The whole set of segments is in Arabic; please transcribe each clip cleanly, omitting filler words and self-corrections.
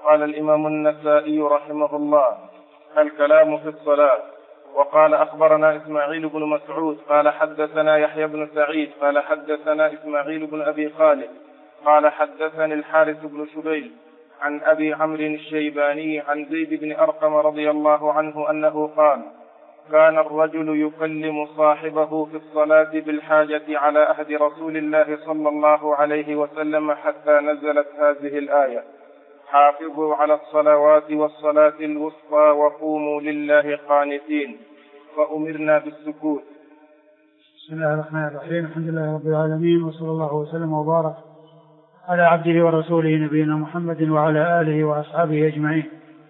قال الإمام النسائي رحمه الله: الكلام في الصلاة. وقال أخبرنا إسماعيل بن مسعود قال حدثنا يحيى بن سعيد قال حدثنا إسماعيل بن أبي خالد قال حدثني الحارث بن شبيل عن أبي عمرو الشيباني عن زيد بن أرقم رضي الله عنه أنه قال: كان الرجل يكلم صاحبه في الصلاة بالحاجة على عهد رسول الله صلى الله عليه وسلم حتى نزلت هذه الآية: حافظوا على الصلوات والصلاة الوسطى وقوموا لله قانتين، فأمرنا بالسكوت. بسم الله الرحمن الرحيم. الحمد لله رب العالمين، وصلى الله وسلم وبارك على عبده ورسوله نبينا محمد وعلى آله وأصحابه أجمعين.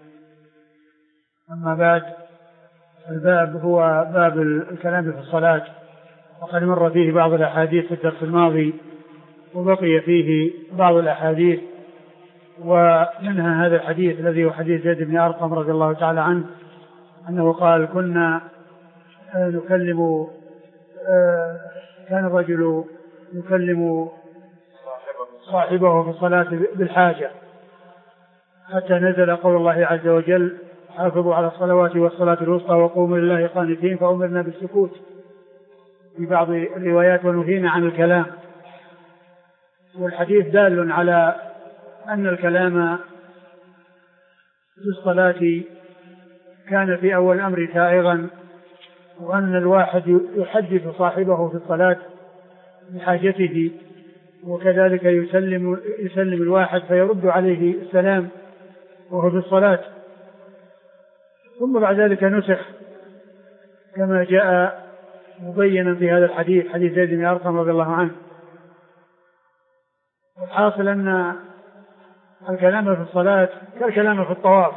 أما بعد، الباب هو باب الكلام في الصلاة، وقد مر فيه بعض الأحاديث في الدرس الماضي، وبقي فيه بعض الأحاديث، ومنها هذا الحديث الذي هو حديث زيد بن أرقم رضي الله تعالى عنه أنه قال: كنا نكلم كان الرجل يكلم صاحبه في الصلاة بالحاجة حتى نزل قول الله عز وجل: حافظوا على الصلوات والصلاة الوسطى وقوموا لله قانتين، فأمرنا بالسكوت في بعض الروايات ونهينا عن الكلام. والحديث دال على أن الكلام في الصلاة كان في أول الأمر سائغا، وأن الواحد يحدث صاحبه في الصلاة بحاجته، وكذلك يسلم الواحد فيرد عليه السلام وهو في الصلاة. ثم بعد ذلك نسخ كما جاء مبينا في هذا الحديث، حديث زيد بن أرقم رضي الله عنه. الحاصل أن الكلام في الصلاة كالكلام في الطواف.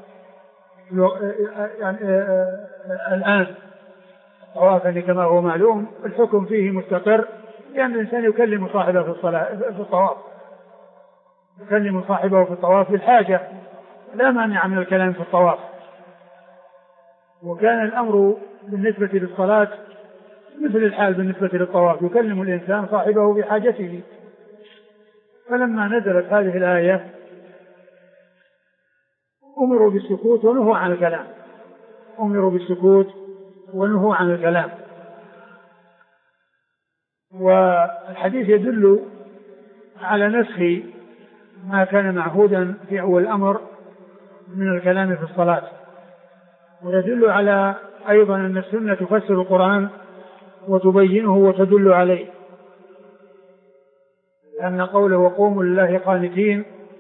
يعني الآن الطواف كما هو معلوم الحكم فيه مستقر، لأن الإنسان يكلم صاحبه في الصلاة في الطواف، يكلم صاحبه في الطواف بالحاجة، لا مانع من الكلام في الطواف. وكان الأمر بالنسبة للصلاة مثل الحال بالنسبة للطواف، يكلم الإنسان صاحبه بحاجته. فلما نزلت هذه الآية أمروا بالسكوت ونهوا عن الكلام، أمروا بالسكوت ونهوا عن الكلام. والحديث يدل على نسخ ما كان معهودا في أول الأمر من الكلام في الصلاة، ويدل على أيضا أن السنة تفسر القرآن وتبينه وتدل عليه، لأن قوله وقوموا لله قانتين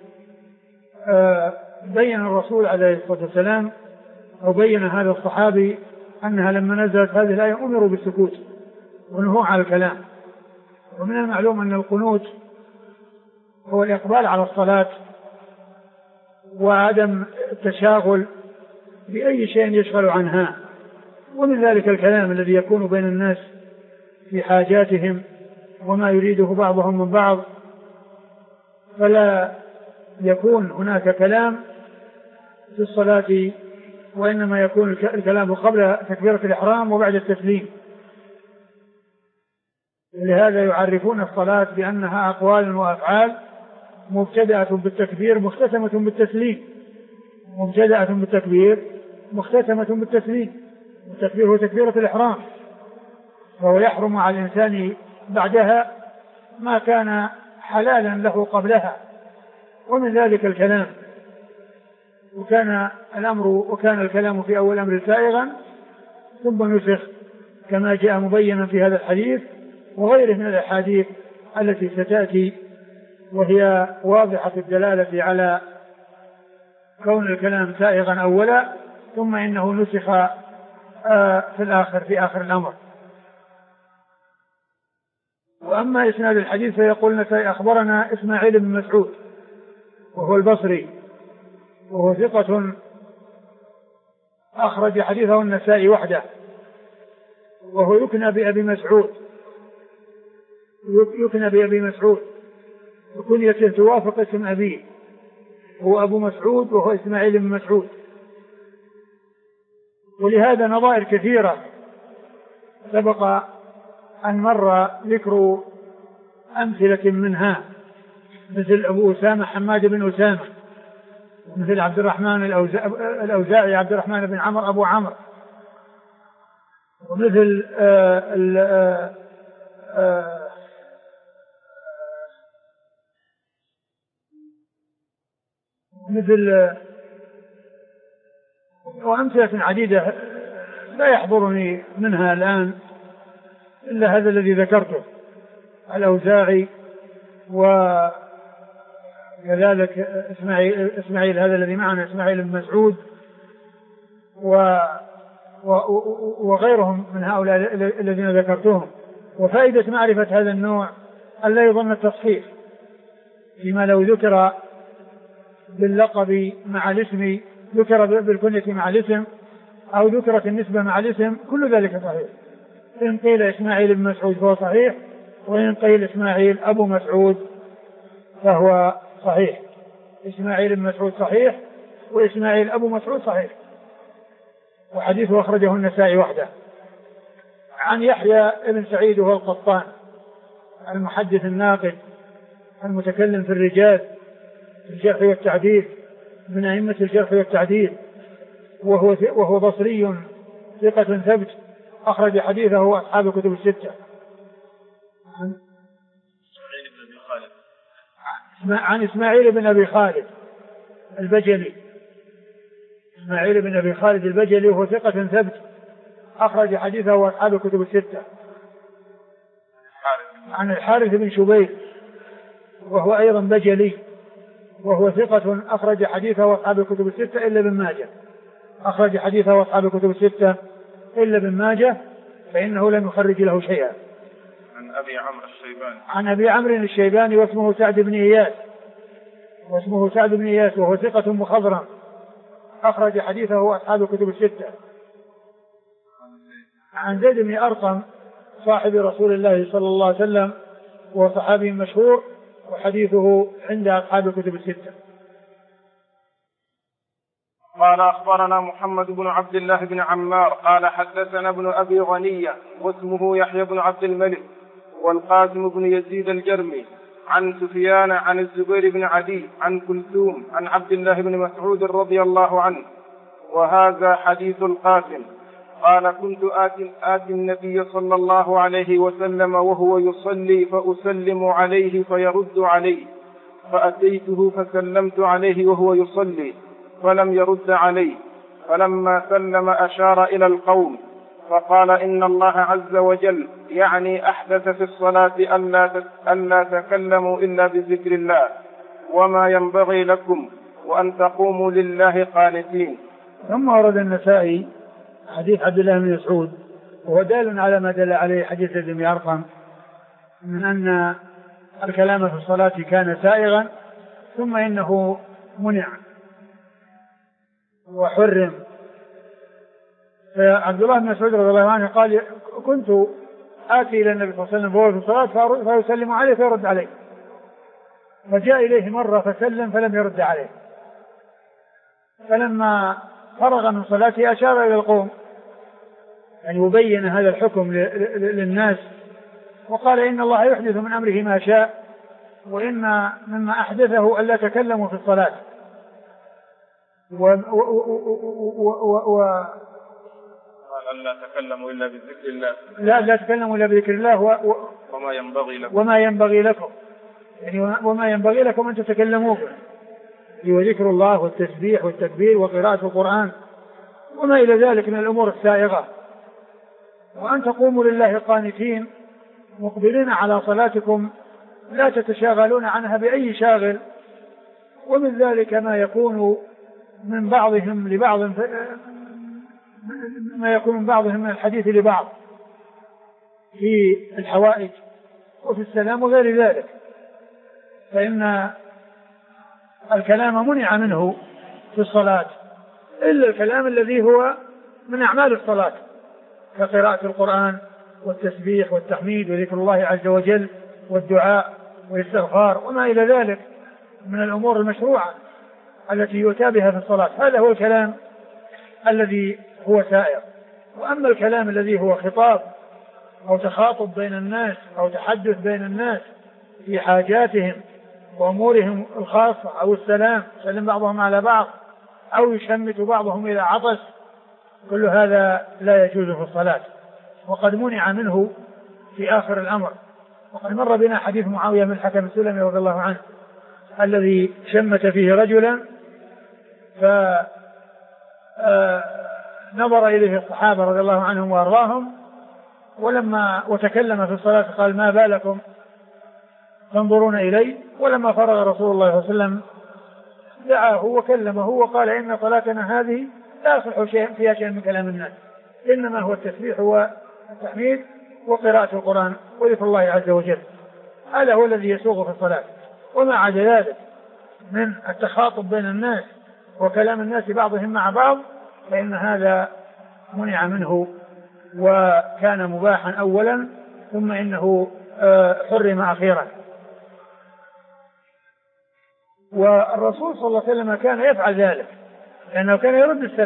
بين الرسول عليه الصلاة والسلام أو بين هذا الصحابي أنها لما نزلت هذه الآية أمروا بالسكوت ونهوا عن الكلام. ومن المعلوم أن القنوت هو الإقبال على الصلاة وعدم التشاغل بأي شيء يشغل عنها، ومن ذلك الكلام الذي يكون بين الناس في حاجاتهم وما يريده بعضهم من بعض، فلا يكون هناك كلام في الصلاة، وإنما يكون الكلام قبل تكبيرة الإحرام وبعد التسليم. لهذا يعرفون الصلاة بأنها أقوال وأفعال مبتدأة بالتكبير مختتمة بالتسليم، مبتدأة بالتكبير مختتمة بالتسليم. التكبير هو تكبيرة الإحرام، فهو يحرم على الإنسان بعدها ما كان حلالا له قبلها، ومن ذلك الكلام. وكان الكلام في أول الأمر سائغا، ثم نسخ كما جاء مبينا في هذا الحديث وغيره من الأحاديث التي ستأتي، وهي واضحة الدلالة على كون الكلام سائغا أولا، ثم إنه نسخ في آخر الأمر. وأما إسناد الحديث فيقول أخبرنا إسماعيل بن مسعود وهو البصري، وهو ثقة أخرج حديثه النسائي وحده، وهو يكنى بأبي مسعود، وكنيته توافق اسم أبيه، هو أبو مسعود وهو إسماعيل بن مسعود. ولهذا نظائر كثيرة سبق أن مر ذكر أمثلة منها، مثل أبو أسامة حماد بن أسامة، مثل عبد الرحمن الأوزاعي عبد الرحمن بن عمرو أبو عمرو، ومثل وأمثلة عديدة لا يحضرني منها الآن إلا هذا الذي ذكرته، الأوزاعي، وكذلك إسماعيل هذا الذي معنا إسماعيل بن مسعود، وغيرهم من هؤلاء الذين ذكرتهم. وفائدة معرفة هذا النوع أن لا يظن التصحيح فيما لو ذكر باللقب مع الاسم، ذكر بالكنية مع الاسم، أو ذكرت النسبة مع الاسم، كل ذلك صحيح. إن قيل إسماعيل بن مسعود فهو صحيح، وإن قيل إسماعيل أبو مسعود فهو صحيح. إسماعيل بن مسعود صحيح، وإسماعيل أبو مسعود صحيح. وحديثه أخرجه النسائي وحده. عن يحيى بن سعيد وهو القطان المحدث الناقد المتكلم في الرجال في الجرح والتعديل، من أئمة الجرح والتعديل، وهو بصري ثقة ثبت، أخرج حديثه أصحاب الكتب الستة. عن إسماعيل بن أبي خالد البجلي، إسماعيل بن أبي خالد البجلي وهو ثقة ثبت، أخرج حديثه أصحاب الكتب الستة. عن الحارث بن شبيب وهو أيضا بجلي وهو ثقة، أخرج حديثه أصحاب الكتب الستة إلا ابن ماجه، أخرج حديثه أصحاب الكتب الستة إلا ابن ماجه، فإنه لم يخرج له شيئا. عن أبي عمرو الشيباني، عن أبي عمرو الشيباني واسمه سعد بن إياس، وهو ثقة مخضرم، أخرج حديثه أصحاب الكتب الستة. عن زيد بن أرقم صاحب رسول الله صلى الله عليه وسلم، وصحابي مشهور، وحديثه عند أصحاب الكتب الستة. قال أخبرنا محمد بن عبد الله بن عمار قال حدثنا ابن أبي غنية واسمه يحيى بن عبد الملك، والقاسم بن يزيد الجرمي، عن سفيان عن الزبير بن عدي عن كلثوم عن عبد الله بن مسعود رضي الله عنه، وهذا حديث القاسم. قال كنت آتي النبي صلى الله عليه وسلم وهو يصلي فأسلم عليه فيرد علي، فأتيته فسلمت عليه وهو يصلي فلم يرد علي، فلما سلم أشار إلى القوم فقال إن الله عز وجل يعني أحدث في الصلاة ألا تكلموا إلا بذكر الله، وما ينبغي لكم وأن تقوموا لله قانتين. ثم ورد النسائي حديث عبد الله بن مسعود، وهو دال على ما دل عليه حديث زيد بن أرقم من أن الكلام في الصلاة كان سائغا، ثم إنه منع وحرم. فعبد الله بن مسعود رضي الله عنه قال كنت آتي إلى النبي صلى الله عليه وسلم وهو في الصلاة فيسلم عليه فيرد عليه، فجاء إليه مرة فسلم فلم يرد عليه، فلما فرغ من صلاته أشار إلى القوم أن يبين هذا الحكم للناس، وقال إن الله يحدث من أمره ما شاء، وإن مما أحدثه ألا تكلموا في الصلاة، لا تكلموا إلا بذكر الله، لا تكلموا إلا بذكر الله وما ينبغي لكم يعني وما ينبغي لكم أن تتكلموا به، وذكر الله والتسبيح والتكبير وقراءة القرآن وما إلى ذلك من الأمور السائغة، وأن تقوموا لله قانتين مقبلين على صلاتكم لا تتشاغلون عنها بأي شاغل. ومن ذلك ما يكون من بعضهم لبعض، ما يكون من بعضهم من الحديث لبعض في الحوائج وفي السلام وغير ذلك، فإن الكلام منع منه في الصلاة إلا الكلام الذي هو من أعمال الصلاة كقراءة القرآن والتسبيح والتحميد وذكر الله عز وجل والدعاء والاستغفار وما إلى ذلك من الأمور المشروعة التي يؤتى بها في الصلاة. هذا هو الكلام الذي هو سائر. وأما الكلام الذي هو خطاب أو تخاطب بين الناس أو تحدث بين الناس في حاجاتهم وأمورهم الخاصة أو السلام، يسلم بعضهم على بعض أو يشمت بعضهم إلى عطس، كل هذا لا يجوز في الصلاة، وقد منع منه في آخر الأمر. وقد مر بنا حديث معاوية بن الحكم السلمي رضي الله عنه الذي شمت فيه رجلا فنظر إليه الصحابة رضي الله عنهم وأرضاهم، وتكلم في الصلاة قال: ما بالكم تنظرون إلي؟ ولما فرغ رسول الله صلى الله عليه وسلم دعاه وكلمه وقال: إن صلاتنا هذه لا يصلح فيها شيء من كلام الناس، إنما هو التسبيح والتحميد وقراءة القرآن وذكر الله عز وجل، هذا هو الذي يسوغ في الصلاة. وما عدا ذلك من التخاطب بين الناس وكلام الناس بعضهم مع بعض فإن هذا منع منه وكان مباحا أولا ثم إنه حرم أخيرا. والرسول صلى الله عليه وسلم كان يفعل ذلك لأنه كان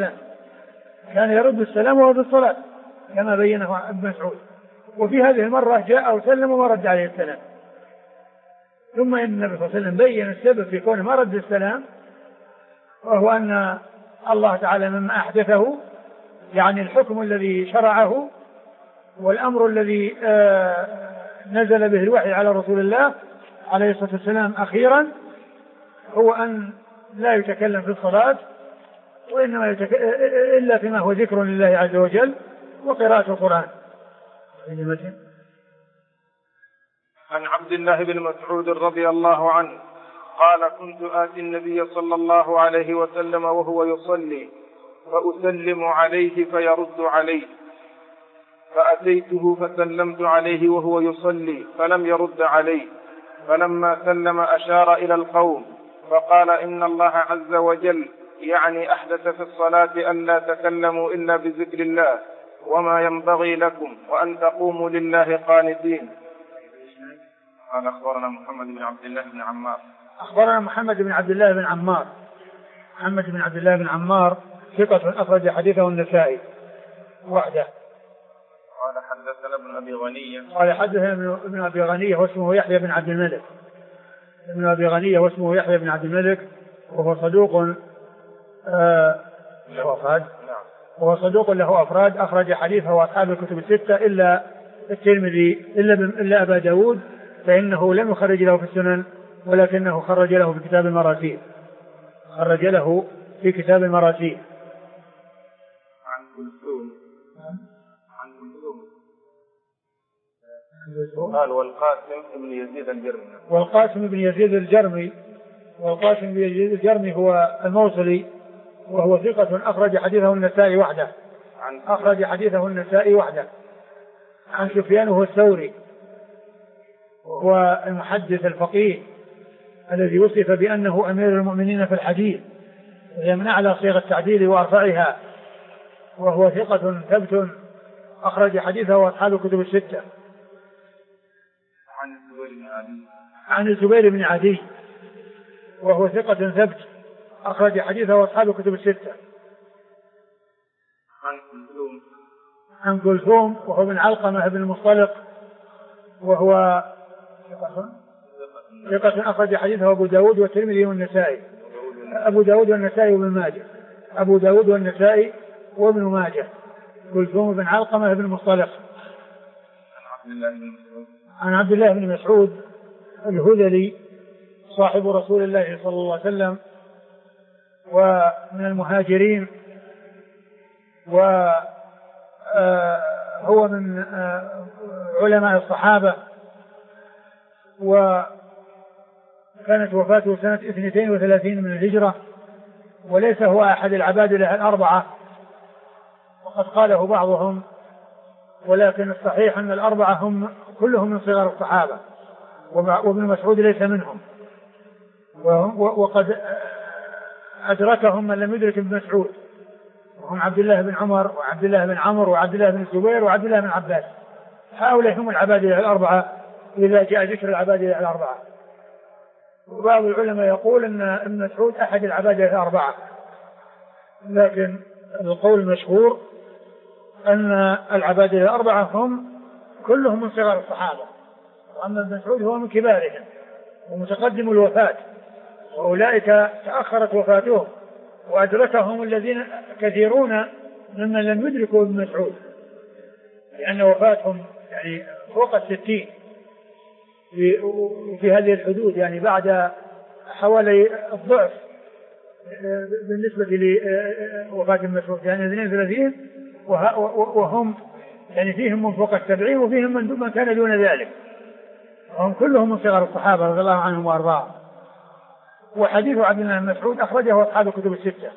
يرد السلام وهو في الصلاة كما بينه ابن مسعود. وفي هذه المرة جاء وسلم وما رد عليه السلام، ثم إن النبي صلى الله عليه وسلم بين السبب في كونه ما رد السلام، وهو أن الله تعالى مما أحدثه يعني الحكم الذي شرعه والأمر الذي نزل به الوحي على رسول الله عليه الصلاة والسلام أخيرا هو أن لا يتكلم في الصلاة وإنما إلا فيما هو ذكر لله عز وجل وقراءة القرآن. عن عبد الله بن مسعود رضي الله عنه قال: كنت آتي النبي صلى الله عليه وسلم وهو يصلي فأسلم عليه فيرد علي، فأتيته فسلمت عليه وهو يصلي فلم يرد علي، فلما سلم أشار إلى القوم فقال: إن الله عز وجل يعني أحدث في الصلاة أن لا تكلموا إلا بذكر الله وما ينبغي لكم وأن تقوموا لله قانتين. قال: أخبرنا محمد بن عبد الله بن عمار. أخبرنا محمد بن عبد الله بن عمار. محمد بن عبد الله بن عمار ثقة أخرج حديثه النسائي وحده. قال: حدثنا ابن أبي غنية. قال: حدثنا ابن أبي غنية واسمه يحيى بن عبد الملك. ابن أبي غنية واسمه يحيى بن عبد الملك وهو صدوق له أفراد. وهو صدوق له أفراد أخرج حديثه وأصحاب الكتب الستة إلا الترمذي إلا أبا داود فإنه لم يخرج له في السنن ولكنه خرج له في كتاب المراسيل. عن كلثوم. قال: والقاسم بن يزيد الجرمي. والقاسم بن يزيد الجرمي هو الموصلي وهو ثقة أخرج حديثه النسائي وحده. عن سفيان وهو الثوري وهو المحدث الفقيه الذي وصف بأنه أمير المؤمنين في الحديث ويمنع على صيغ التعديل وأرفعها، وهو ثقة ثبت أخرج حديثه أصحاب الكتب الستة. عن الزبير بن عدي وهو ثقة ثبت أخرج حديثه أصحاب الكتب الستة. عن كلثوم وهو بن علقمة بن المصطلق وهو ثقة أخرج حديثه أبو داود والترمذي والنسائي. أبو داود والنسائي وابن ماجه. كلثوم بن علقمة بن المصطلق. عن عبد الله بن مسعود الهذلي صاحب رسول الله صلى الله عليه وسلم ومن المهاجرين، وهو من علماء الصحابة، وكانت وفاته سنة 32 من الهجرة، وليس هو أحد العبادلة الأربعة وقد قاله بعضهم، ولكن الصحيح أن الأربعة هم كلهم من صغار الصحابة وابن مسعود ليس منهم، وقد أدركهم من لم يدرك ابن مسعود، وهم عبد الله بن عمر وعبد الله بن عمرو وعبد الله بن الزبير وعبد الله بن عباس. هؤلاء هم العبادلة الأربعة إذا جاء ذكر العبادلة الأربعة. وبعض العلماء يقول أن ابن مسعود أحد العبادلة الأربعة، لكن القول المشهور أن العبادلة الأربعة هم كلهم من صغار الصحابة، وأما ابن مسعود هو من كبارهم ومتقدم الوفاة، وأولئك تأخرت وفاتهم وأدركهم الذين كثيرون ممن لم يدركوا ابن مسعود، لأن وفاتهم يعني فوق 60 في هذه الحدود، يعني بعد حوالي الضعف بالنسبة لوفاة ابن مسعود، يعني 32 وهم يعني فيهم من فوق 70 وفيهم من كان دون ذلك، وهم كلهم من صغار الصحابة رضي الله عنهم وأرضاهم. وحديث عبد الله بن مسعود أخرجه أصحاب الكتب الستة.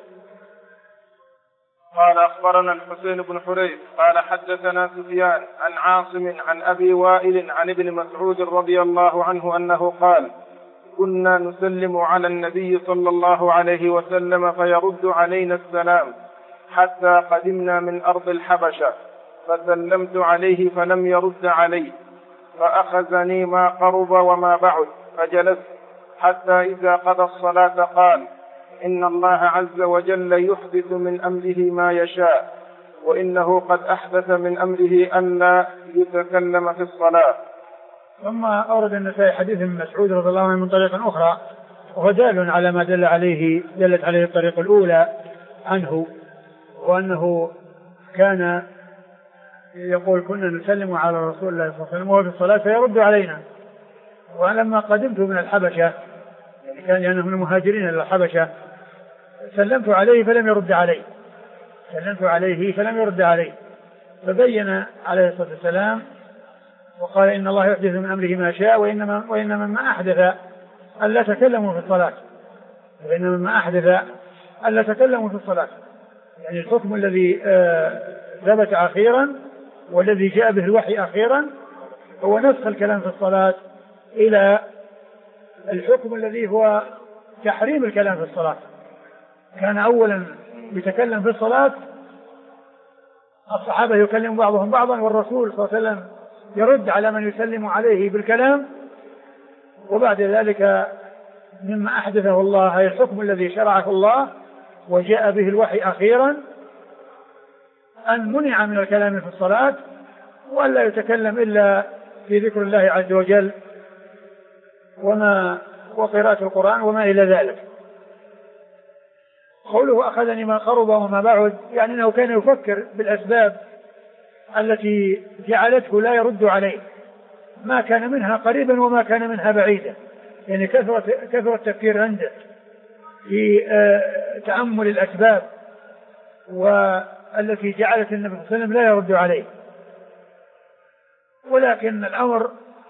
قال أخبرنا الحسين بن حريث قال حدثنا سفيان عن عاصم عن أبي وائل عن ابن مسعود رضي الله عنه أنه قال: كنا نسلم على النبي صلى الله عليه وسلم فيرد علينا السلام حتى قدمنا من أرض الحبشة، فسلمت عليه فلم يرد علي، فأخذني ما قرب وما بعد، فجلست حتى إذا قضى الصلاة قال: إن الله عز وجل يحدث من أمره ما يشاء، وإنه قد أحدث من أمره أن لا يتكلم في الصلاة. ثم أورد النسائي حديث ابن مسعود رضي الله عنه من طريق أخرى، وهو دال على ما دلت عليه الطريق الأولى عنه، وأنه كان يقول: كنا نسلم على رسول الله صلى الله عليه وسلم وهو في الصلاة فيرد علينا. ولما قدمت من الحبشة، يعني كان لأنه من المهاجرين إلى الحبشة، سلمت عليه فلم يرد علي، فبين عليه الصلاة والسلام وقال: إن الله يحدث من أمره ما شاء، وإنما ما أحدث ألا تكلموا في الصلاة، يعني الحكم الذي ثبت أخيرا والذي جاء به الوحي أخيرا هو نسخ الكلام في الصلاة إلى الحكم الذي هو تحريم الكلام في الصلاة. كان أولا يتكلم في الصلاة الصحابة يكلم بعضهم بعضا، والرسول صلى الله عليه وسلم يرد على من يسلم عليه بالكلام. وبعد ذلك مما أحدثه الله هي الحكم الذي شرعه الله وجاء به الوحي أخيرا، أن منع من الكلام في الصلاة، وألا يتكلم إلا في ذكر الله عز وجل وقراءة القرآن وما إلى ذلك. قوله أخذني ما قرب وما بعد، يعني أنه كان يفكر بالأسباب التي جعلته لا يرد عليه، ما كان منها قريبا وما كان منها بعيدا، يعني كثرة التفكير عنده في تأمل الأسباب والتي جعلت النبي صلى الله عليه وسلم لا يرد عليه. ولكن الأمر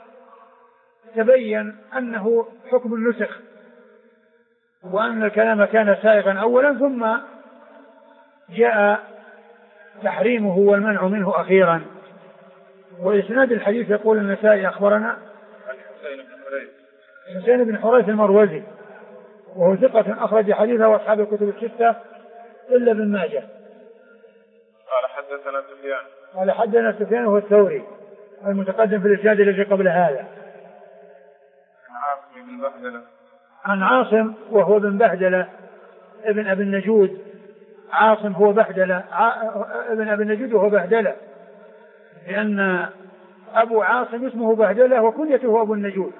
تبين أنه حكم النسخ، وأن الكلام كان سائغا أولا ثم جاء تحريمه والمنع منه أخيرا. وإسناد الحديث يقول النسائي أخبرنا حسين بن حريث المروزي، وهو ثقة أخرج حديثه وأصحاب الكتب الستة إلا ابن ماجه. قال حدثنا سفيان وهو الثوري المتقدم في الإسناد الذي قبل هذا، عن عاصم وهو بن بهدلة ابن أبي النجود. عاصم هو بهدلة، ابن أبي النجود وهو بهدلة، لأن أبو عاصم اسمه بهدلة وكنيته أبو النجود،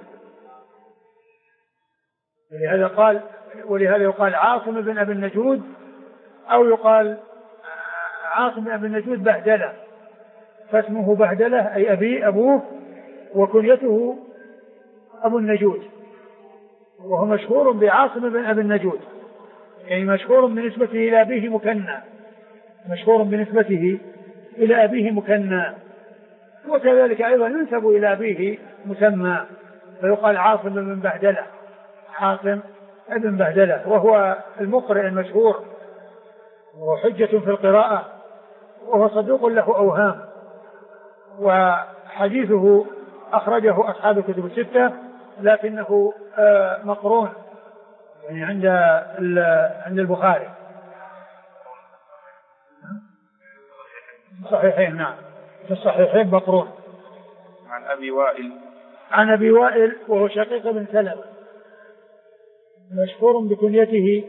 ولهذا يقال عاصم بن أبي النجود، أو يقال عاصم بن أبي النجود بهدلة، فاسمه بهدلة أي أبوه، وكنيته أبو النجود، وهو مشهور بعاصم بن أبي النجود، يعني مشهور بنسبته إلى أبيه مكنى، وكذلك أيضا ينسب إلى أبيه مسمى، فيقال عاصم بن بهدلة، عاصم بن بهدلة، وهو المقرئ المشهور وحجة في القراءة، وهو صدوق له أوهام، وحديثه أخرجه أصحاب الكتب الستة، لكنه مقرون يعني عند البخاري صحيحين. نعم، في الصحيحين مقرون. عن أبي وائل وهو شقيق بن سلمة، مشهور بكنيته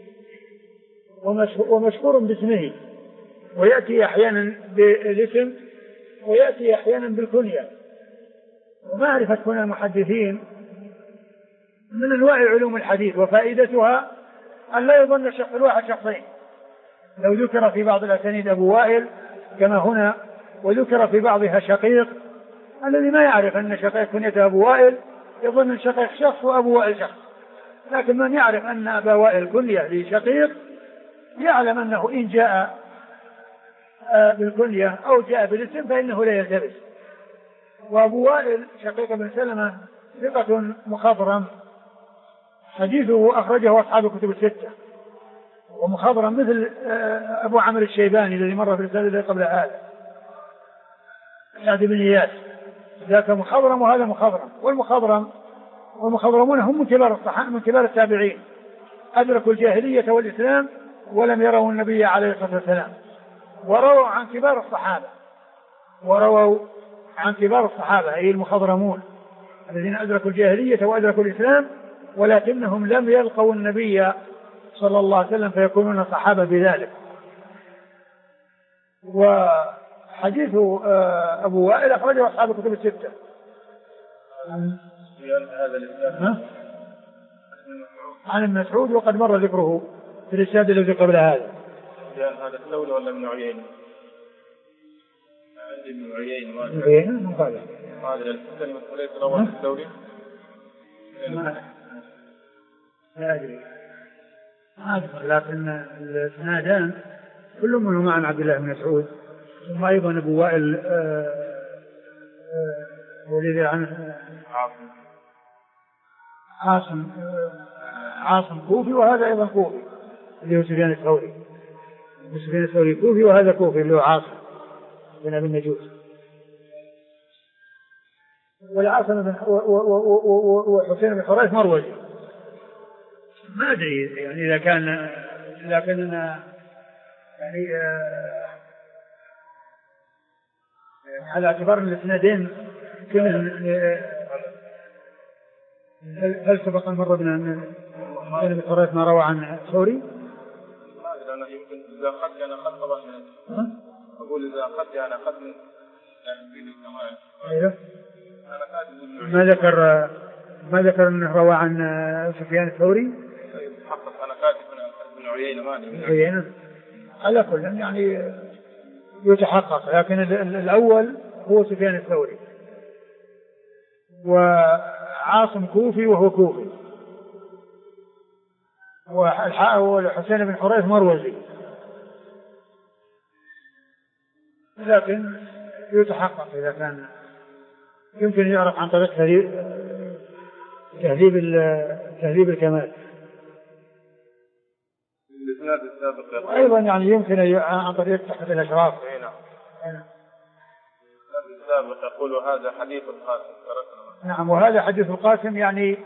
ومشهور باسمه، ويأتي أحيانا بالاسم ويأتي أحيانا بالكنية. ومعرفة كنى المحدثين من أنواع علوم الحديث، وفائدتها أن لا يظن الشخص الواحد شخصين. لو ذكر في بعض الأسانيد أبو وائل كما هنا، وذكر في بعضها شقيق، الذي ما يعرف أن شقيق كنيته أبو وائل يظن أن شقيق شخص وأبو وائل شخص، لكن من يعرف أن أبا وائل كنية لشقيق يعلم أنه إن جاء بالكنية أو جاء بالاسم فإنه لا يلتبس. وأبو وائل شقيق بن سلمة ثقة مخضرم، حديثه أخرجه أصحاب الكتب الستة، ومخضرم مثل أبو عمرو الشيباني الذي مر في الرسالة قبل هذا، سعد بن إياس، ذاك مخضرم وهذا مخضرم. والمخضرمون هم من كبار التابعين، أدركوا الجاهلية والإسلام ولم يروا النبي عليه الصلاة والسلام، ورووا عن كبار الصحابة أي المخضرمون الذين أدركوا الجاهلية وأدركوا الإسلام ولكنهم لم يلقوا النبي صلى الله عليه وسلم فيكونون صحابة بذلك. وحديث أبو وائل أخرجه أصحاب الكتب الستة. عن ابن مسعود وقد مر ذكره في الرسالة التي قبل هذا. هذا الثوري ولا ابن عيينة؟ عندي ابن عيينة. ابن عيينة من قال هذا الكلمة وليس رواه الثوري. لا أدري لكن الاسنادان كل منهما عن عبد الله بن مسعود، ثم أيضا أبو وائل ولد عن عاصم كوفي، وهذا أيضا كوفي اللي هو سفيان الثوري كوفي، وهذا كوفي اللي هو عاصم بن أبي النجوس. والعاصم وحسين بن حريث مروزي. ما أدري يعني إذا كان لكننا يعني على اعتبار الاسنادين هل سبق مرة بن حريث ما روى عن ثوري؟ أنا يمكن إذا أخذت أنا أخذت طبعا أقول إذا أخذت أنا أخذت من أيوه. ما ذكر أنه روى عن سفيان الثوري. حقق أنا كاتب من عيينة ماني عيينة على كل يعني يتحقق، لكن الأول هو سفيان الثوري، وعاصم كوفي وهو كوفي، والحسين بن حريث مروزي، لكن يتحقق إذا كان يمكن يعرف عن طريق تهذيب الكمال. أيضا يعني يمكن عن طريق تحقيق الأشراف. السابق يقول هذا حديث القاسم. نعم، وهذا حديث القاسم يعني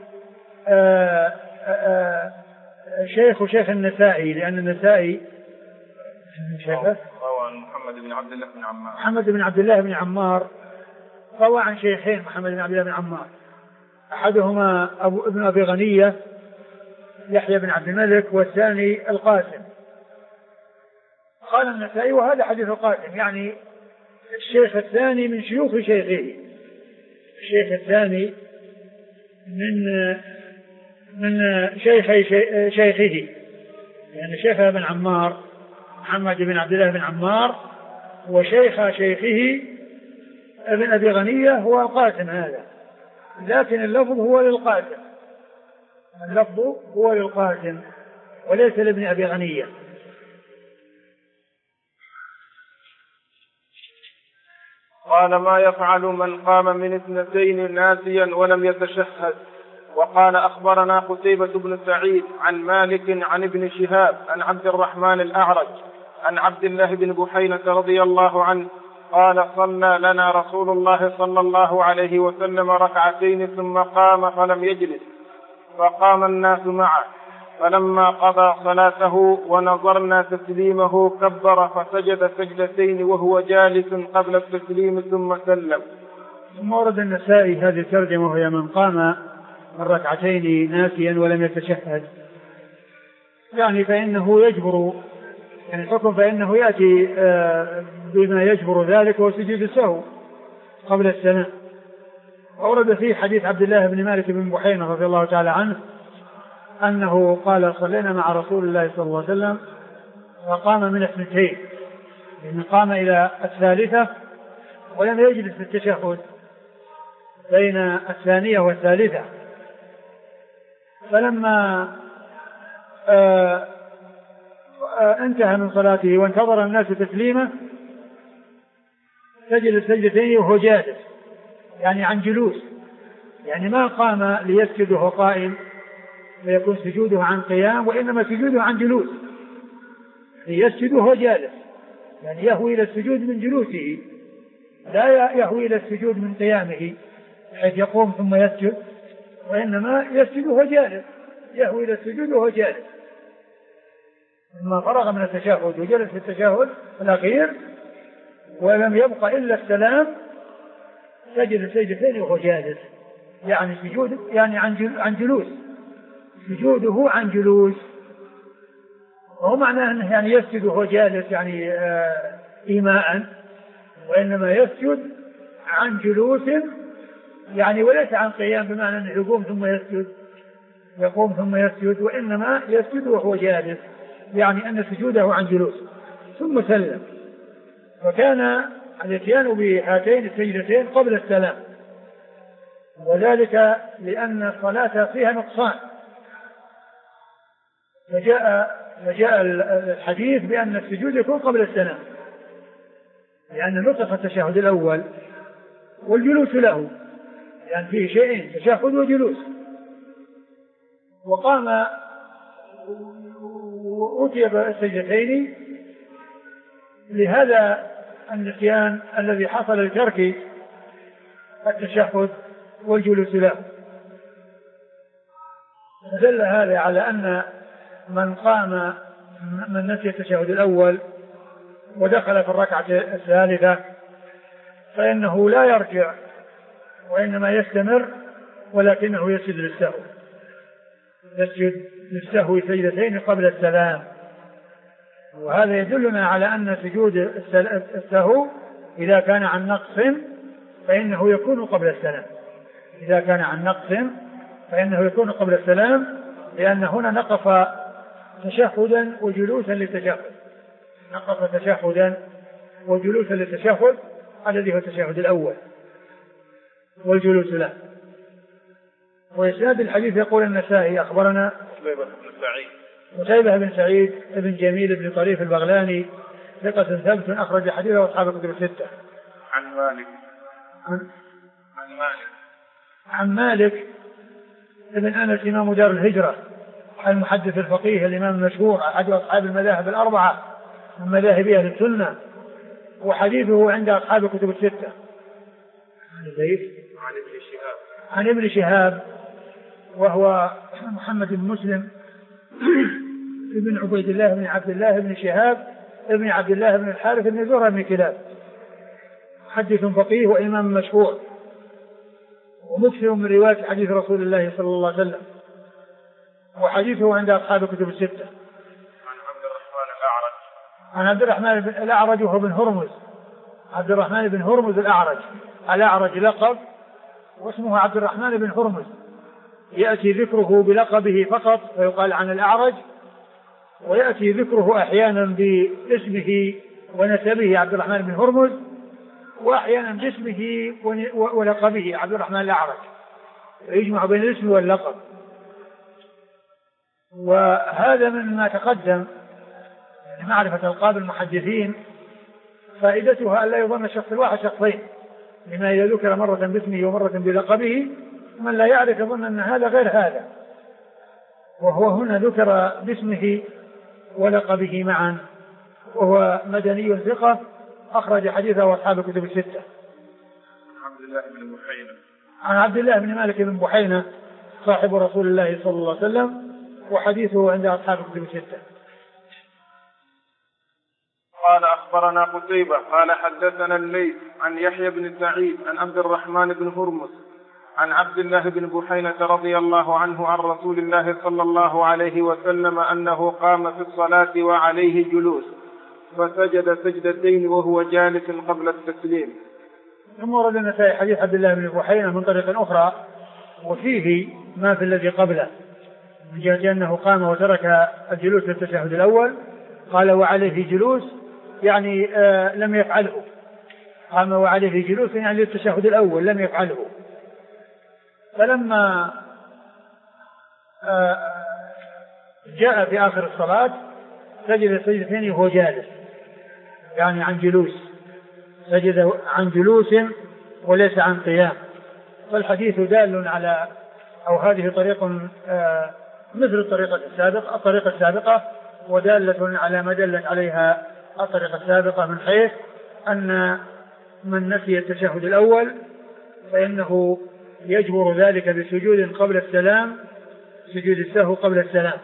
شيخ النسائي، لأن النسائي شيخه روى محمد بن عبد الله بن عمار روى عن شيخين، محمد بن عبد الله بن عمار، أحدهما ابن أبي غنية يحيى بن عبد الملك، والثاني القاسم. قال النسائي وهذا حديث القاسم، يعني الشيخ الثاني من شيوخ شيخه، الشيخ الثاني من شيخه، يعني شيخ ابن عمار محمد بن عبد الله بن عمار، وشيخ شيخه ابن أبي غنية هو القاسم هذا، لكن اللفظ هو للقاسم وليس لابن أبي غنية. قال ما يفعل من قام من اثنتين ناسيا ولم يتشهد. وقال أخبرنا قتيبة بن سعيد عن مالك عن ابن شهاب عن عبد الرحمن الأعرج عن عبد الله بن بحينة رضي الله عنه قال صلى لنا رسول الله صلى الله عليه وسلم ركعتين ثم قام فلم يجلس، فقام الناس معه، فلما قضى صلاته ونظرنا تسليمه كبر فسجد سجدتين وهو جالس قبل التسليم ثم سلم. ثم ورد النسائي هذه الترجمة وهي من قام من ركعتين ناسيا ولم يتشهد، يعني فإنه يجبر يعني الحكم، فإنه يأتي بما يجبر ذلك وسجود السهو قبل السلام. ورد فيه حديث عبد الله بن مالك بن بحينة رضي الله تعالى عنه أنه قال صلينا مع رسول الله صلى الله عليه وسلم فقام من اثنتين، يعني قام إلى الثالثة ولم يجلس في التشهد بين الثانية والثالثة، فلما انتهى من صلاته وانتظر الناس تسليمه سجد سجدتين وهو جالس، يعني عن جلوس، يعني ما قام ليسجد وهو قائم فيكون سجوده عن قيام، وإنما سجوده عن جلوس، ليسجد وهو جالس، يعني يهوي إلى السجود من جلوسه لا يهوي إلى السجود من قيامه حيث يقوم ثم يسجد، وإنما يسجد وهو جالس، يهوي إلى السجود وهو جالس. لما فرغ من التشهد وجلس في التشهد الأخير ولم يبق إلا السلام سجد سجدتين وهو جالس، يعني سجود يعني عن جلوس، سجوده عن جلوس، وهو معناه أنه يعني يسجد وهو جالس يعني إيماء، وإنما يسجد عن جلوس يعني وليس عن قيام بمعنى أنه يقوم ثم يسجد، وإنما يسجد وهو جالس، يعني أن سجوده عن جلوس ثم سلم. وكان الاتيان بهاتين السجدتين قبل السلام، وذلك لأن الصلاة فيها نقصان، فجاء الحديث بأن السجود يكون قبل السلام، لأن نطق التشهد الأول والجلوس له، يعني فيه شيئين تشهد وجلوس، وقام وأتي بالسجدتين لهذا النسيان الذي حصل لترك التشهد والجلوس له. فدل هذا على أن من نسي التشهد الأول ودخل في الركعة الثالثة فإنه لا يرجع وإنما يستمر، ولكنه يسجد للسهو سجدتين قبل السلام. وهذا يدلنا على أن سجود السهو إذا كان عن نقص فإنه يكون قبل السلام، إذا كان عن نقص فإنه يكون قبل السلام، لأن هنا نقف تشهدا وجلوسا للتشهد، نقف تشهدا وجلوسا للتشهد الذي هو التشهد الأول والجلوس له. وإسناد الحديث يقول النسائي أخبرنا قتيبة بن سعيد بن جميل بن طريف البغلاني ثقة ثبت أخرج حديثه أصحاب الكتب الستة. عن مالك ابن أنس إمام دار الهجرة المحدث الفقيه الإمام المشهور أحد أصحاب المذاهب الأربعة من مذاهب أهل السنة، وحديثه عند أصحاب الكتب الستة. عن ابن شهاب وهو محمد بن مسلم ابن عبيد الله بن عبد الله بن شهاب ابن عبد الله بن الحارث بن زهرة بن كلاب، محدث فقيه وإمام مشهور ومكثر من رواية حديث رسول الله صلى الله عليه وسلم، وحديثه عند أصحاب الكتب الستة. عن عبد الرحمن بن الأعرج وهو بن هرمز، عبد الرحمن بن هرمز الأعرج لقب واسمه عبد الرحمن بن هرمز، يأتي ذكره بلقبه فقط فيقال عن الأعرج، ويأتي ذكره أحيانا باسمه ونسبه عبد الرحمن بن هرمز، وأحيانا باسمه ولقبه عبد الرحمن الأعرج، يجمع بين الاسم واللقب. وهذا مما تقدم معرفة ألقاب المحدثين فائدتها ألا يظن الشخص الواحد شخصين، لما إذا ذكر مرة باسمه ومرة بلقبه من لا يعرف يظن أن هذا غير هذا، وهو هنا ذكر باسمه ولقبه معا، وهو مدني ثقة أخرج حديثه أصحاب الكتب الستة. عن عبد الله بن مالك بن بحينة صاحب رسول الله صلى الله عليه وسلم، وحديثه عند أصحاب الكتب الستة. قال أخبرنا قتيبة قال حدثنا الليث عن يحيى بن سعيد عن عبد الرحمن بن هرمز عن عبد الله بن بحينة رضي الله عنه عن رسول الله صلى الله عليه وسلم أنه قام في الصلاة وعليه جلوس فسجد سجدتين وهو جالس قبل التسليم، ثم ورد النسائي حديث عبد الله بن بحيرة من طريق أخرى وفيه ما في الذي قبله من جهة أنه قام وترك الجلوس للتشهد الأول. قال وعليه جلوس يعني لم يفعله، قام وعليه جلوس يعني للتشهد الأول لم يفعله. فلما جاء في آخر الصلاة سجد سجدتين وهو جالس، يعني عن جلوس، سجد عن جلوس وليس عن قيام. فالحديث دال على أو هذه طريق مثل الطريقة السابقة ودالة على ما دلت عليها الطريقة السابقة، من حيث أن من نسي التشهد الأول فإنه يجبر ذلك بسجود قبل السلام، سجود السهو قبل السلام.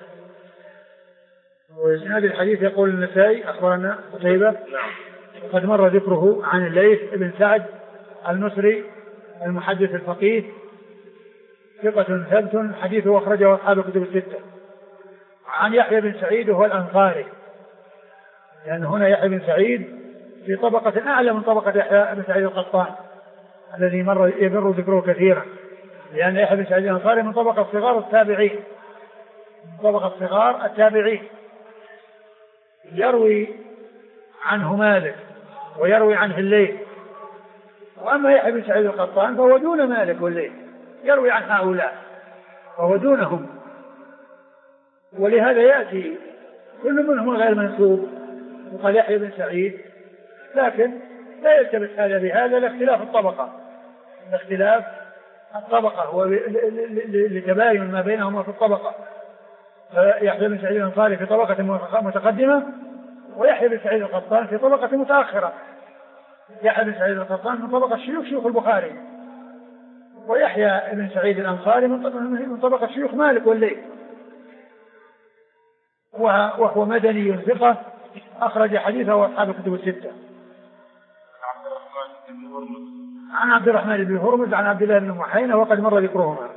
وهذا الحديث يقول النسائي أخبرنا قتيبة قد مر ذكره عن الليث بن سعد المصري المحدث الفقيه ثقة ثبت حديثه أخرجه أصحاب الكتب الستة. عن يحيى بن سعيد وهو الأنصاري، لأن هنا يحيى بن سعيد في طبقة أعلى من طبقة يحيى بن سعيد القطان الذي يمر ذكره كثيرا، لأن يحيى بن سعيد الأنصاري من طبقة صغار التابعين، من طبقة صغار التابعين، يروي عنه مالك ويروي عنه الليث. وأما يحيى بن سعيد القطان فهو دون مالك والليث، يروي عن هؤلاء وهو دونهم، ولهذا يأتي كل منهم غير منسوب وقال يحيى بن سعيد، لكن لا يلتبس هذا بهذا لاختلاف الطبقة هو لتباين ما بينهما في الطبقة. يحيى بن سعيد الأنصاري في طبقة متقدمة ويحيى بن سعيد القطان في طبقة متأخرة. يحيى بن سعيد القطان من طبقة شيوخ البخاري، ويحيى بن سعيد الأنصاري من طبقة شيوخ مالك والليث، وهو مدني ثقة أخرج حديثه أصحاب الكتب الستة. عن عبد الرحمن بن هرمز عن عبد الله بن محينة وقد مر ذكرهما.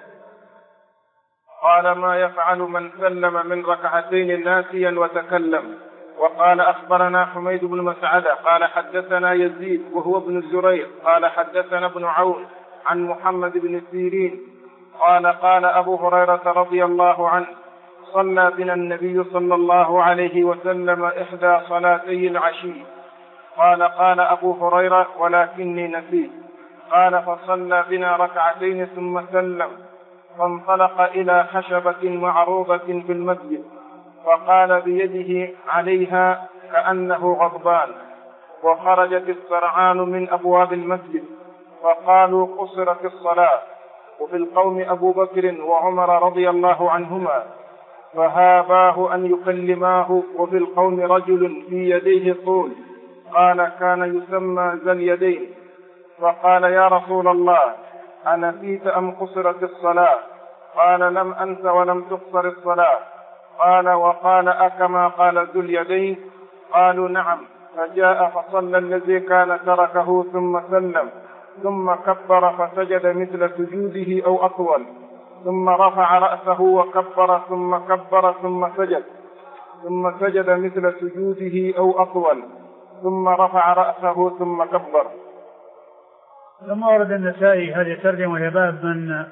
قال ما يفعل من سلم من ركعتين ناسيا وتكلم. وقال أخبرنا حميد بن مسعدة قال حدثنا يزيد وهو ابن الزرير قال حدثنا ابن عون عن محمد بن سيرين قال قال أبو هريرة رضي الله عنه صلى بنا النبي صلى الله عليه وسلم إحدى صلاتي العشي. قال أبو هريرة ولكني نسيت. قال فصلى بنا ركعتين ثم سلم، فانطلق إلى خشبة معروضة في المسجد وقال بيده عليها كأنه غضبان، وخرجت السرعان من أبواب المسجد وقالوا قصرت الصلاة، وفي القوم أبو بكر وعمر رضي الله عنهما، فهاباه أن يكلماه، وفي القوم رجل في يديه طول، قال كان يسمى ذا اليدين، فقال يا رسول الله أنسيت أم قصرت الصلاة؟ قال لم أنس ولم تقصر الصلاة. قال وقال أكما قال ذو اليدين؟ قالوا نعم. فجاء فصلى الذي كان تركه ثم سلم، ثم كبر فسجد مثل سجوده أو أطول، ثم رفع رأسه وكبر ثم كبر ثم سجد مثل سجوده أو أطول، ثم رفع رأسه ثم كبر. ثم ورد النسائي هذه الترجمة وهي باب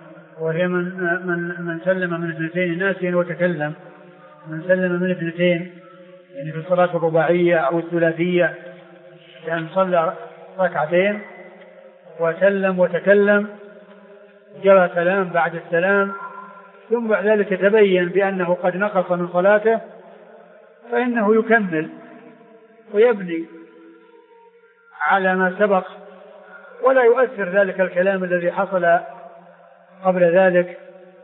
من سلم من اثنتين ناسيا وتكلم. من سلم من اثنتين يعني في الصلاة الرباعية أو الثلاثية، يعني صلى ركعتين وسلم وتكلم، جرى سلام بعد السلام، ثم بعد ذلك تبين بأنه قد نقص من صلاته، فإنه يكمل ويبني على ما سبق، ولا يؤثر ذلك الكلام الذي حصل قبل ذلك،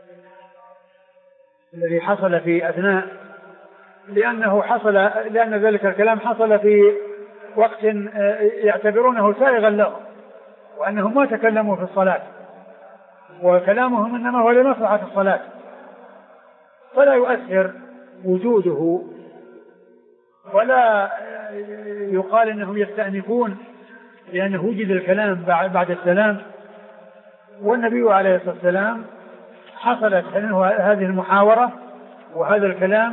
الذي حصل في أثناء، لأن ذلك الكلام حصل في وقت يعتبرونه سائغا له، وأنهم ما تكلموا في الصلاة، وكلامهم إنما هو لمصلحة الصلاة، فلا يؤثر وجوده، ولا يقال إنهم يستأنفون لأنه وجد الكلام بعد السلام. والنبي عليه الصلاة والسلام حصلت هذه المحاورة وهذا الكلام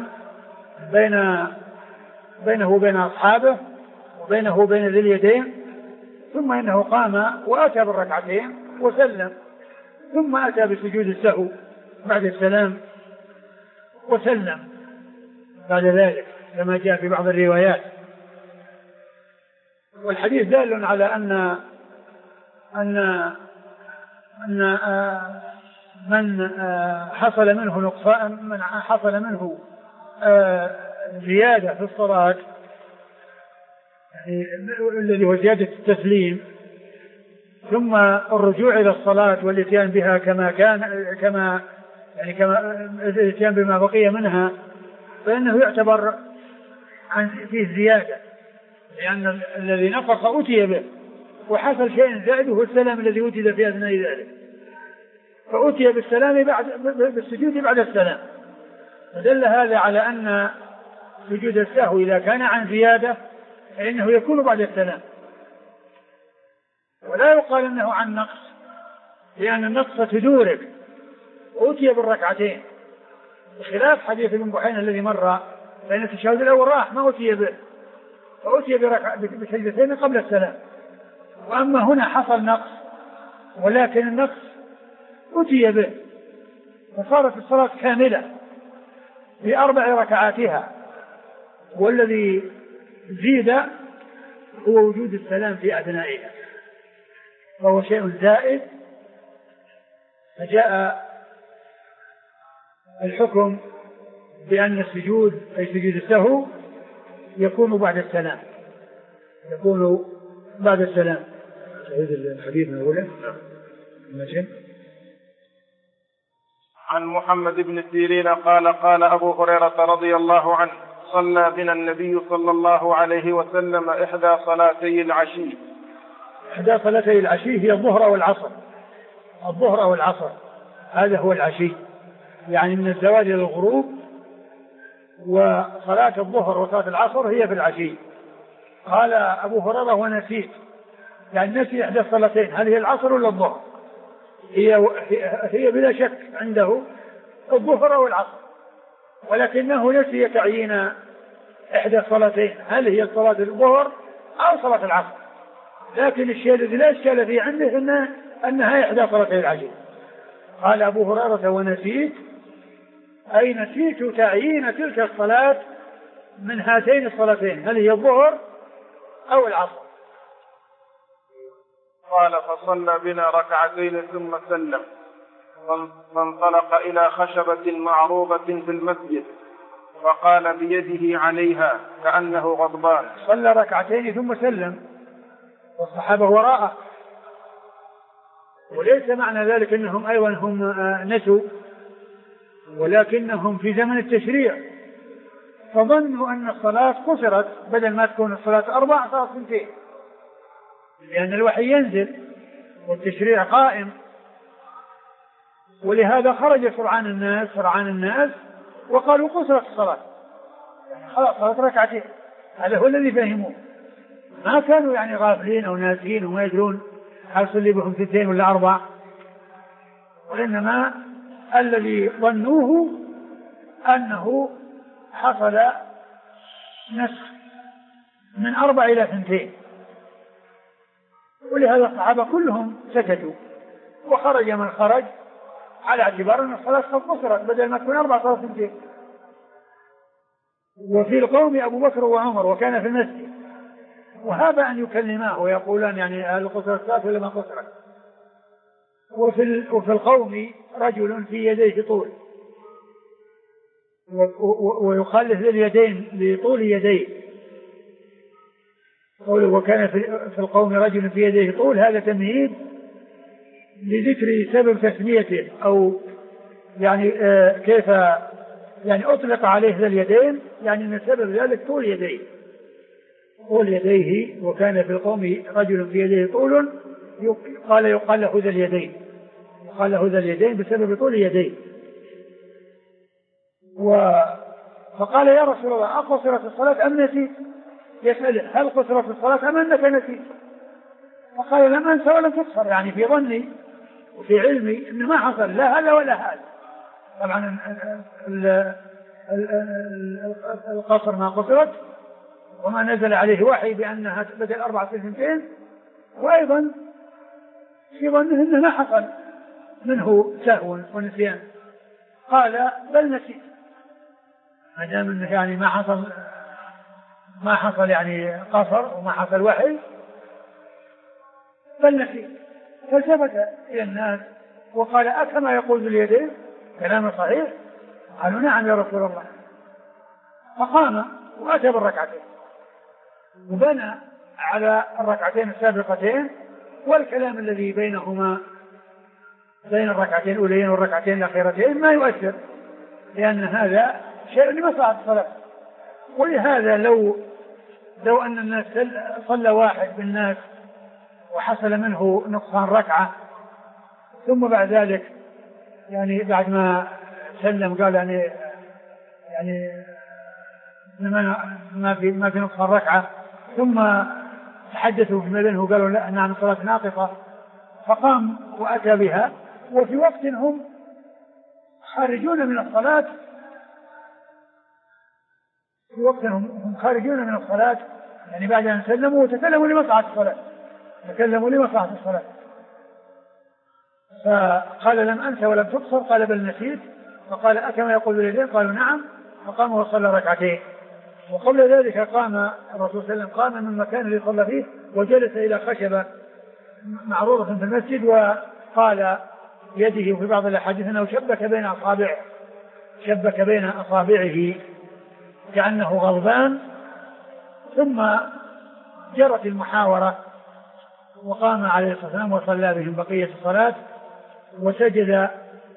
بينه وبين أصحابه، وبينه وبين ذي اليدين، ثم إنه قام وأتى بالركعتين وسلم، ثم أتى بسجود السهو بعد السلام وسلم بعد ذلك كما جاء في بعض الروايات. والحديث دال على أن من حصل منه نقصان، من حصل منه زيادة في الصلاة، يعني الذي هو زيادة التسليم، ثم الرجوع إلى الصلاة والإتيان بها كما الإتيان بما بقي منها، فإنه يعتبر فيه زيادة، لأن الذي نقص أتي به وحصل شيء زائد هو السلام الذي وجد في أثناء ذلك، فأتي بالسلام بالسجود بعد السلام. فدل هذا على أن سجود السهو إذا كان عن زيادة فإنه يكون بعد السلام، ولا يقال أنه عن نقص، لأن النقص تدورك أتي بالركعتين، بخلاف حديث ابن بحينا الذي مر، فإن التشهد الأول راح ما أتي به، فأتي بسجدتين قبل السلام. وأما هنا حصل نقص، ولكن النقص أتي به، فصارت الصلاة كاملة بأربع ركعاتها، والذي زيد هو وجود السلام في أثنائها، فهو شيء زائد. فجاء الحكم بأن السجود أي سجود السهو يكون بعد السلام، يكون بعد السلام. الحديث من أوله عن محمد بن سيرين قال قال أبو هريرة رضي الله عنه صلى بنا النبي صلى الله عليه وسلم إحدى صلاتي العشي. إحدى صلاتي العشي هي الظهر والعصر، الظهر والعصر هذا هو العشي، يعني من الزوال إلى الغروب، وصلاة الظهر وصلاة العصر هي في العشي. قال أبو هريرة ونسيت، يعني نسي إحدى الصلاتين، هل هي العصر ولا الظهر؟ هي بلا شك عنده الظهر والعصر، ولكنه نسي تعيين إحدى الصلاتين، هل هي صلاة الظهر أو صلاة العصر. لكن الشيء الذي لا إشكال فيه عنده أنها إحدى صلاتي العشي. قال أبو هريرة ونسيت، أي نسيت تعيين تلك الصلاة من هاتين الصلاتين، هل هي الظهر أو العصر. قال فصلى بنا ركعتين ثم سلم، فانطلق إلى خشبة معروضة في المسجد فقال بيده عليها كأنه غضبان. صلى ركعتين ثم سلم والصحابة وراءه، وليس معنى ذلك أنهم أيضا هم نسوا، ولكنهم في زمن التشريع فظنوا أن الصلاة قصرت، بدل ما تكون الصلاة 4 صارت 2، لأن الوحي ينزل والتشريع قائم، ولهذا خرج سرعان الناس وقالوا قصرت الصلاة، يعني خلاص صارت ركعتين. هذا هو الذي فهموه، ما كانوا يعني غافلين أو ناسين وما يدرون حصل لي بهم 2 ولا 4، وإنما الذي ظنوه أنه حصل نسخ من 4 إلى 2، ولهذا الصحابة كلهم سكتوا، وخرج من خرج على اعتبار أن الصلاة قد قصرت، بدل ما تكون 4 صارت 2. وفي القوم أبو بكر وعمر وكان في المسجد، وهذا أن يكلماه ويقولان يعني هل قصرت الصلاة ولا ما قصرت. وفي القوم رجل في يديه طول، ويقال له اليدين لطول يديه، وكان في القوم رجل في يديه طول، هذا تمهيد لذكر سبب تسميته، أو يعني كيف يعني أطلق عليه ذا اليدين، يعني من سبب ذلك طول يديه، طول يديه. وكان في القوم رجل في يديه طول يقال له ذا اليدين، قال له ذا اليدين بسبب طول يديه. فقال يا رسول الله أقصرت الصلاة أم نسيت؟ يسأله هل قصرت الصلاة أم أنك نسيت؟ فقال لم أنسى ولم تقصر، يعني في ظني وفي علمي أنه ما حصل لا هذا ولا هذا. طبعا القصر ما قصرت، وما نزل عليه وحي بأنها بدل 4 2، وأيضا في ظنه أنه ما حصل منه سهو ونسيان، قال بل نسيت، ما دام أنه يعني ما حصل يعني قصر وما حصل وحي، بل نسيت. فالتفت إلى الناس وقال أكما يقول باليدين؟ كلام صحيح. قالوا نعم يا رسول الله. فقام وأتى بالركعتين وبنى على الركعتين السابقتين، والكلام الذي بينهما بين الركعتين الأولين والركعتين الأخيرتين ما يؤثر، لأن هذا شيء لمصلحة الصلاة. ولهذا لو أن الناس صلى واحد بالناس وحصل منه نقصان ركعة، ثم بعد ذلك يعني بعد ما سلم قال يعني ما في نقصان ركعة، ثم تحدثوا فيما بينهم قالوا لا نعم الصلاة ناقصة، فقام وأتى بها وفي وقت هم خارجون من الصلاة، في وقت هم خارجون من الصلاة يعني بعد أن سلموا وتكلموا لمصلحة الصلاة، فقال لم أنسى ولم تقصر، قال بل نسيت. فقال أكما يقول باليدين؟ قالوا نعم. فقام وصلى ركعتين. وقبل ذلك قام الرسول صلى الله عليه وسلم قام من المكان الذي صلى فيه وجلس إلى خشبة معروضة في المسجد، وقال يده في بعض الأحاديث أنه شبك بين أصابعه كأنه غضبان. ثم جرت المحاورة وقام عليه الصلاة والسلام وصلى بهم بقية الصلاة وسجد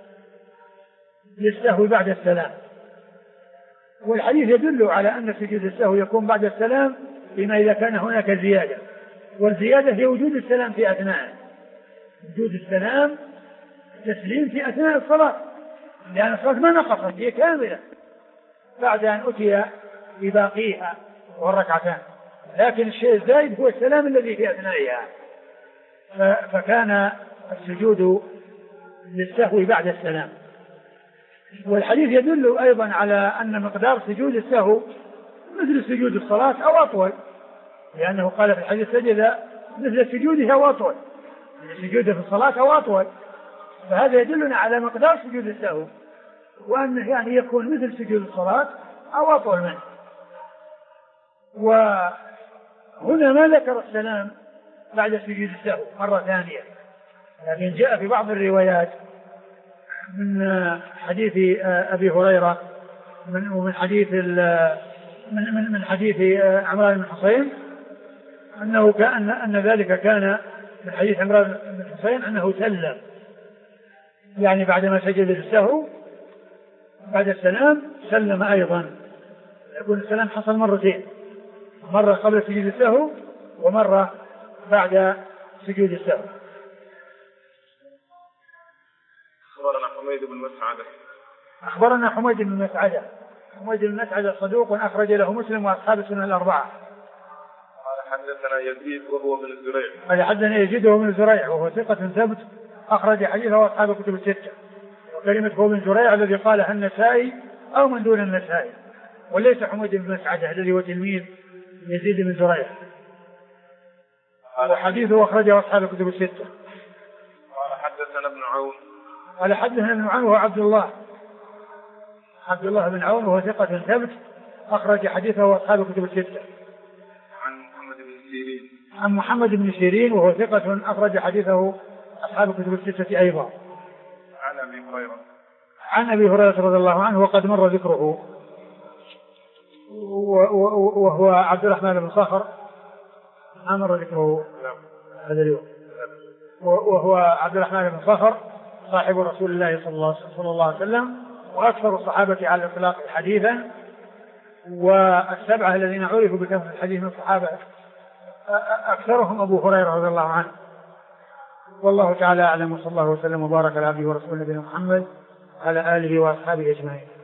للسهو بعد السلام. والحديث يدل على أن سجود السهو يكون بعد السلام بما إذا كان هناك زيادة، والزيادة هي وجود السلام في أثناء التسليم في أثناء الصلاة، لأن الصلاة ما نقصت، هي كاملة بعد أن أتي بباقيها والركعتان، لكن الشيء الزائد هو السلام الذي في أثنائها. فكان السجود للسهو بعد السلام. والحديث يدل أيضا على أن مقدار سجود السهو مثل سجود الصلاة أو أطول، لأنه قال في الحديث سجد مثل سجوده أو أطول، سجوده في الصلاة أو أطول، فهذا يدلنا على مقدار سجود السهو، وأنه يعني يكون مثل سجود الصلاة أو أطول منه. وهنا ما ذكر السلام بعد سجود السهو مرة ثانية، لكن جاء في بعض الروايات من حديث أبي هريرة ومن حديث من حديث عمران بن حصين أن ذلك كان من حديث عمران بن حصين أنه سلم، يعني بعدما سجد السهو بعد السلام سلم أيضا، يقول السلام حصل مرتين، مرة قبل سجود السهو ومرة بعد سجود السهو. أخبرنا حميد بن مسعدة صدوق أخرج له مسلم وأصحاب السنن الأربعة. قال حدثنا يزيد وهو بن زريع وهو ثقة ثبت أخرج حديثه أصحاب الكتب الستة. وكلمة هو بن زريع الذي قالها النسائي أو من دون النسائي، وليس حميد بن مسعدة الذي هو تلميذ يزيد بن زريع، وحديثه أخرجه أصحاب الكتب الستة. قال حدثنا ابن عون وهو عبد الله بن عون وهو ثقة ثبت أخرج حديثه أصحاب الكتب الستة. عن محمد بن سيرين وهو ثقة أخرج حديثه أصحاب الكتب الستة أيضا. عن أبي هريرة رضي الله عنه وقد مر ذكره، وهو عبد الرحمن بن صخر، مر ذكره هذا اليوم، وهو عبد الرحمن بن صخر صاحب رسول الله صلى الله عليه وسلم، وأكثر الصحابة على الإطلاق حديثا، والسبعة الذين عرفوا بكثرة الحديث من الصحابة أكثرهم أبو هريرة رضي الله عنه. والله تعالى أعلم، وصلى الله وسلم وبارك على عبده ورسوله نبينا محمد على آله وأصحابه أجمعين.